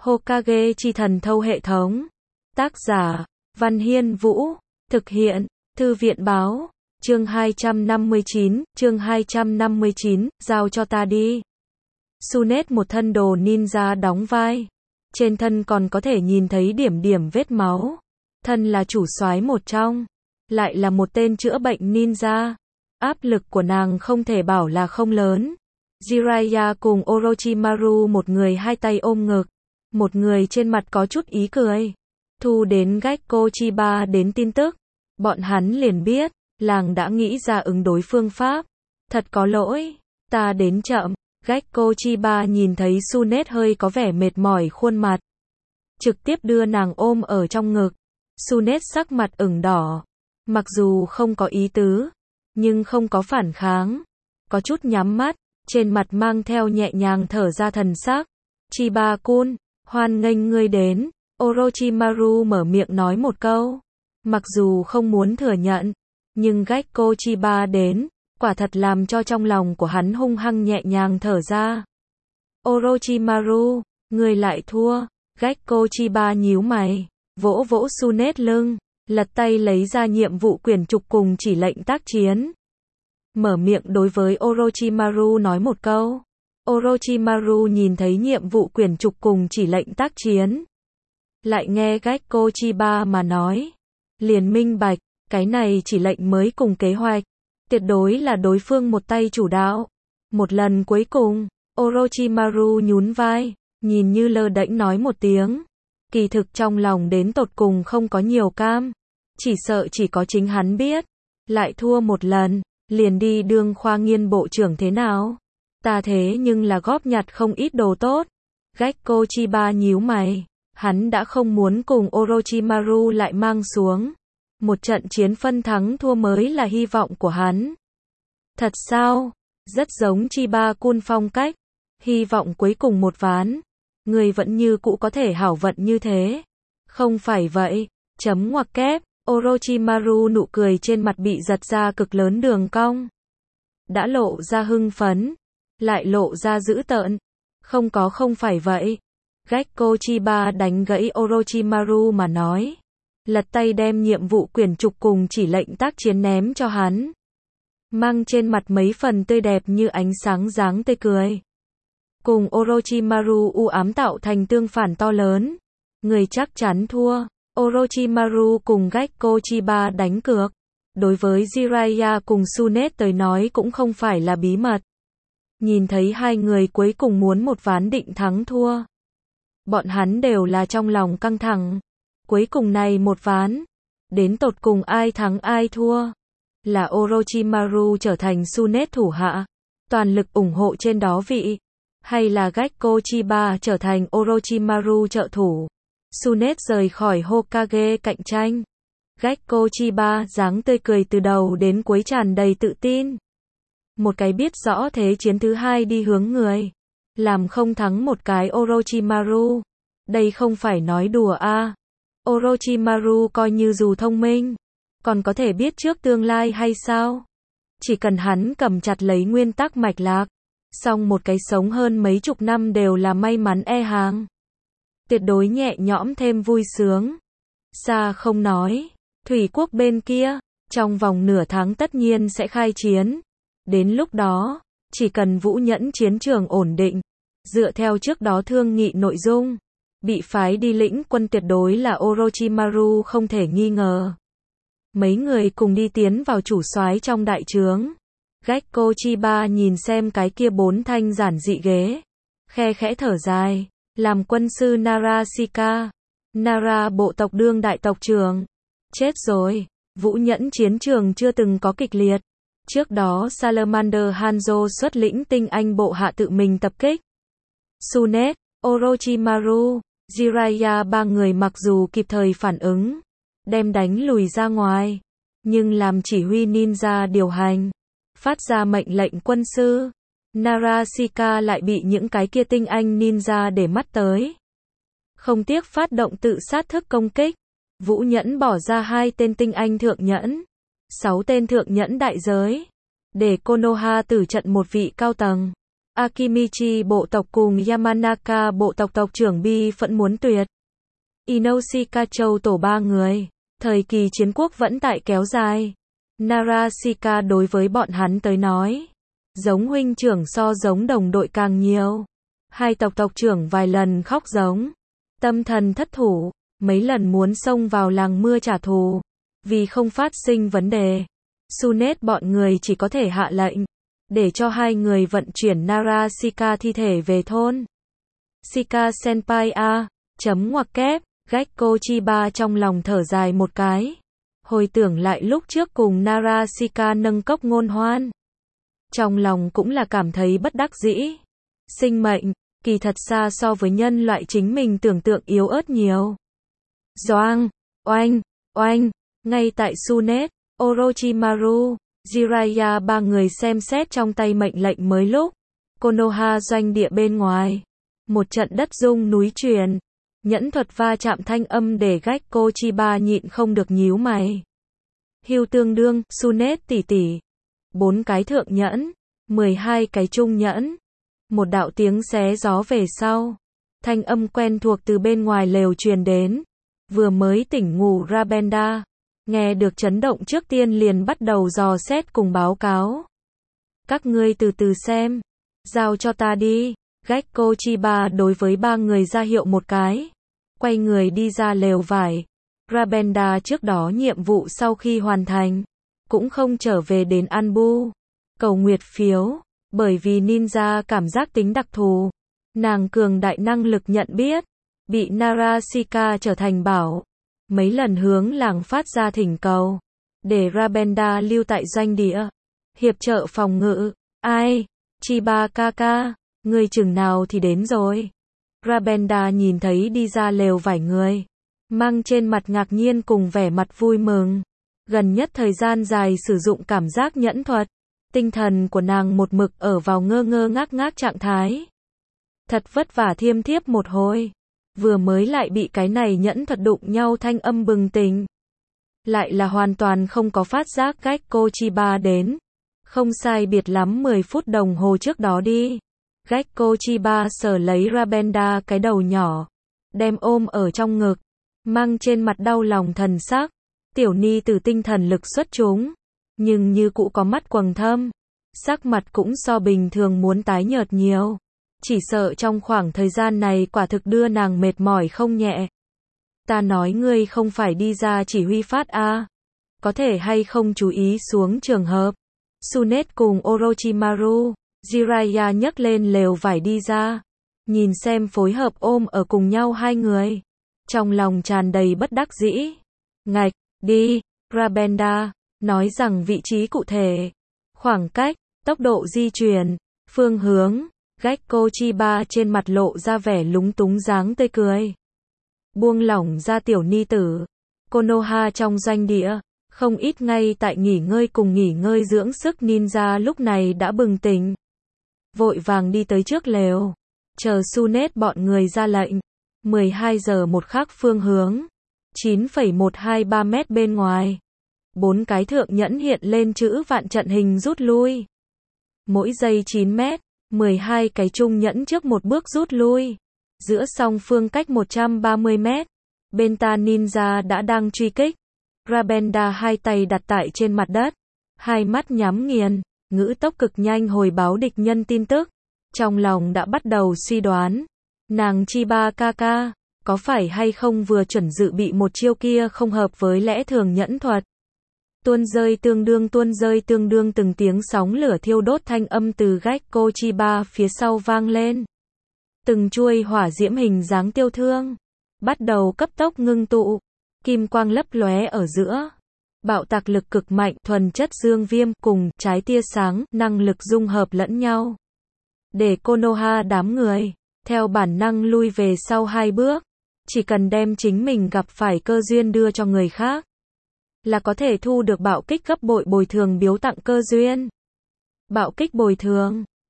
Hokage chi thần thâu hệ thống. Tác giả, Văn Hiên Vũ. Thực hiện, Thư viện báo. Chương 259, giao cho ta đi. Tsunade một thân đồ ninja đóng vai. Trên thân còn có thể nhìn thấy điểm điểm vết máu. Thân là chủ soái một trong. Lại là một tên chữa bệnh ninja. Áp lực của nàng không thể bảo là không lớn. Jiraiya cùng Orochimaru một người hai tay ôm ngực. Một người trên mặt có chút ý cười. Thu đến Gekko Chiba đến tin tức. Bọn hắn liền biết, làng đã nghĩ ra ứng đối phương pháp. Thật có lỗi, ta đến chậm. Gekko Chiba nhìn thấy Tsunade hơi có vẻ mệt mỏi khuôn mặt. Trực tiếp đưa nàng ôm ở trong ngực. Tsunade sắc mặt ửng đỏ. Mặc dù không có ý tứ, nhưng không có phản kháng. Có chút nhắm mắt, trên mặt mang theo nhẹ nhàng thở ra thần sắc. Chiba-kun, hoan nghênh ngươi đến. Orochimaru mở miệng nói một câu. Mặc dù không muốn thừa nhận, nhưng Gekko Chiba đến, quả thật làm cho trong lòng của hắn hung hăng nhẹ nhàng thở ra. Orochimaru, ngươi lại thua. Gekko Chiba nhíu mày, vỗ vỗ Tsunade lưng, lật tay lấy ra nhiệm vụ quyển trục cùng chỉ lệnh tác chiến. Mở miệng đối với Orochimaru nói một câu. Orochimaru nhìn thấy nhiệm vụ quyển trục cùng chỉ lệnh tác chiến. Lại nghe Gekko Chiba mà nói. Liền minh bạch, cái này chỉ lệnh mới cùng kế hoạch. Tuyệt đối là đối phương một tay chủ đạo. Một lần cuối cùng, Orochimaru nhún vai, nhìn như lơ đễnh nói một tiếng. Kỳ thực trong lòng đến tột cùng không có nhiều cam. Chỉ sợ chỉ có chính hắn biết. Lại thua một lần, liền đi đương khoa nghiên bộ trưởng thế nào? Ta thế nhưng là góp nhặt không ít đồ tốt. Gekko Chiba nhíu mày. Hắn đã không muốn cùng Orochimaru lại mang xuống. Một trận chiến phân thắng thua mới là hy vọng của hắn. Thật sao? Rất giống Chiba-kun phong cách. Hy vọng cuối cùng một ván. Người vẫn như cũ có thể hảo vận như thế. Không phải vậy. Chấm ngoặc kép. Orochimaru nụ cười trên mặt bị giật ra cực lớn đường cong. Đã lộ ra hưng phấn. Lại lộ ra dữ tợn. Không phải vậy. Gekko Chiba đánh gãy Orochimaru mà nói. Lật tay đem nhiệm vụ quyển trục cùng chỉ lệnh tác chiến ném cho hắn. Mang trên mặt mấy phần tươi đẹp như ánh sáng dáng tươi cười. Cùng Orochimaru u ám tạo thành tương phản to lớn. Người chắc chắn thua. Orochimaru cùng Gekko Chiba đánh cược. Đối với Jiraiya cùng Tsunade tới nói cũng không phải là bí mật. Nhìn thấy hai người cuối cùng muốn một ván định thắng thua. Bọn hắn đều là trong lòng căng thẳng. Cuối cùng này một ván. Đến tột cùng ai thắng ai thua. Là Orochimaru trở thành Tsunade thủ hạ. Toàn lực ủng hộ trên đó vị. Hay là Gekko Chiba trở thành Orochimaru trợ thủ. Tsunade rời khỏi Hokage cạnh tranh. Gekko Chiba dáng tươi cười từ đầu đến cuối tràn đầy tự tin. Một cái biết rõ thế chiến thứ hai đi hướng người. Làm không thắng một cái Orochimaru. Đây không phải nói đùa a. Orochimaru coi như dù thông minh. Còn có thể biết trước tương lai hay sao? Chỉ cần hắn cầm chặt lấy nguyên tắc mạch lạc. Xong một cái sống hơn mấy chục năm đều là may mắn e hàng. Tuyệt đối nhẹ nhõm thêm vui sướng. Xa không nói. Thủy quốc bên kia. Trong vòng nửa tháng tất nhiên sẽ khai chiến. Đến lúc đó. Chỉ cần Vũ Nhẫn chiến trường ổn định. Dựa theo trước đó thương nghị nội dung. Bị phái đi lĩnh quân tuyệt đối là Orochimaru không thể nghi ngờ. Mấy người cùng đi tiến vào chủ soái trong đại trướng. Gekko Chiba nhìn xem cái kia 4 thanh giản dị ghế. Khe khẽ thở dài. Làm quân sư Narashika. Nara bộ tộc đương đại tộc trưởng. Chết rồi. Vũ Nhẫn chiến trường chưa từng có kịch liệt. Trước đó Salamander Hanzo xuất lĩnh tinh anh bộ hạ tự mình tập kích. Tsunade, Orochimaru, Jiraiya ba người mặc dù kịp thời phản ứng. Đem đánh lùi ra ngoài. Nhưng làm chỉ huy ninja điều hành. Phát ra mệnh lệnh quân sư. Narashika lại bị những cái kia tinh anh ninja để mắt tới. Không tiếc phát động tự sát thức công kích. Vũ Nhẫn bỏ ra 2 tên tinh anh thượng nhẫn. 6 tên thượng nhẫn đại giới. Để Konoha tử trận một vị cao tầng. Akimichi bộ tộc cùng Yamanaka bộ tộc tộc trưởng bi phẫn muốn tuyệt. Inoshika Châu tổ 3 người. Thời kỳ chiến quốc vẫn tại kéo dài. Narashika đối với bọn hắn tới nói, giống huynh trưởng so giống đồng đội càng nhiều. Hai tộc tộc trưởng vài lần khóc giống. Tâm thần thất thủ, mấy lần muốn xông vào làng mưa trả thù. Vì không phát sinh vấn đề, Sunet bọn người chỉ có thể hạ lệnh, để cho hai người vận chuyển Narashika thi thể về thôn. Shika Senpai a, ngoặc kép, Gekko Chiba trong lòng thở dài một cái. Hồi tưởng lại lúc trước cùng Narashika nâng cốc ngôn hoan. Trong lòng cũng là cảm thấy bất đắc dĩ. Sinh mệnh, kỳ thật xa so với nhân loại chính mình tưởng tượng yếu ớt nhiều. Doang, oanh, oanh, ngay tại Sunet, Orochimaru, Jiraiya ba người xem xét trong tay mệnh lệnh mới lúc. Konoha doanh địa bên ngoài. Một trận đất rung núi chuyển. Nhẫn thuật va chạm thanh âm để Gekko Chiba nhịn không được nhíu mày. Hưu tương đương, Sunet tỷ tỷ. 4 cái thượng nhẫn, 12 cái trung nhẫn. Một đạo tiếng xé gió về sau. Thanh âm quen thuộc từ bên ngoài lều truyền đến. Vừa mới tỉnh ngủ Rabenda. Nghe được chấn động trước tiên liền bắt đầu dò xét cùng báo cáo. Các ngươi từ từ xem. Giao cho ta đi. Gekko Chiba đối với 3 người ra hiệu một cái. Quay người đi ra lều vải. Rabenda trước đó nhiệm vụ sau khi hoàn thành. Cũng không trở về đến Anbu. Cầu nguyệt phiếu. Bởi vì ninja cảm giác tính đặc thù. Nàng cường đại năng lực nhận biết. Bị Narashika trở thành bảo. Mấy lần hướng làng phát ra thỉnh cầu. Để Rabenda lưu tại doanh địa. Hiệp trợ phòng ngự. Ai? Chiba kaka. Ngươi chừng nào thì đến rồi. Rabenda nhìn thấy đi ra lều vài người. Mang trên mặt ngạc nhiên cùng vẻ mặt vui mừng. Gần nhất thời gian dài sử dụng cảm giác nhẫn thuật. Tinh thần của nàng một mực ở vào ngơ ngơ ngác ngác trạng thái. Thật vất vả thiêm thiếp một hồi. Vừa mới lại bị cái này nhẫn thuật đụng nhau thanh âm bừng tỉnh. Lại là hoàn toàn không có phát giác Gekko Chiba đến. Không sai biệt lắm 10 phút đồng hồ trước đó đi. Gekko Chiba sờ lấy Rabenda cái đầu nhỏ. Đem ôm ở trong ngực. Mang trên mặt đau lòng thần sắc. Tiểu ni từ tinh thần lực xuất chúng. Nhưng như cũ có mắt quầng thâm. Sắc mặt cũng so bình thường muốn tái nhợt nhiều. Chỉ sợ trong khoảng thời gian này quả thực đưa nàng mệt mỏi không nhẹ. Ta nói ngươi không phải đi ra chỉ huy phát a, có thể hay không chú ý xuống trường hợp. Sunet cùng Orochimaru, Jiraiya nhấc lên lều vải đi ra. Nhìn xem phối hợp ôm ở cùng nhau hai người. Trong lòng tràn đầy bất đắc dĩ. Ngạch, đi, Rabenda, nói rằng vị trí cụ thể, khoảng cách, tốc độ di chuyển, phương hướng. Gekko Chiba trên mặt lộ ra vẻ lúng túng dáng tươi cười. Buông lỏng ra tiểu ni tử. Konoha trong doanh địa, không ít ngay tại nghỉ ngơi cùng nghỉ ngơi dưỡng sức ninja lúc này đã bừng tỉnh. Vội vàng đi tới trước lều. Chờ Sunet bọn người ra lệnh. 12 giờ một khắc phương hướng. 9,123 mét bên ngoài. 4 cái thượng nhẫn hiện lên chữ vạn trận hình rút lui. Mỗi giây 9 mét. 12 cái trung nhẫn trước một bước rút lui. Giữa song phương cách 130 mét. Bên ta ninja đã đang truy kích. Rabenda hai tay đặt tại trên mặt đất. Hai mắt nhắm nghiền. Ngữ tốc cực nhanh hồi báo địch nhân tin tức. Trong lòng đã bắt đầu suy đoán. Nàng Chiba kaka, có phải hay không vừa chuẩn dự bị một chiêu kia không hợp với lẽ thường nhẫn thuật. Tuôn rơi tương đương từng tiếng sóng lửa thiêu đốt thanh âm từ Gekko Chiba phía sau vang lên. Từng chuôi hỏa diễm hình dáng tiêu thương. Bắt đầu cấp tốc ngưng tụ. Kim quang lấp lóe ở giữa. Bạo tạc lực cực mạnh thuần chất dương viêm cùng trái tia sáng năng lực dung hợp lẫn nhau. Để Konoha đám người. Theo bản năng lui về sau 2 bước. Chỉ cần đem chính mình gặp phải cơ duyên đưa cho người khác. Là có thể thu được bạo kích gấp bội bồi thường biếu tặng cơ duyên. Bạo kích bồi thường.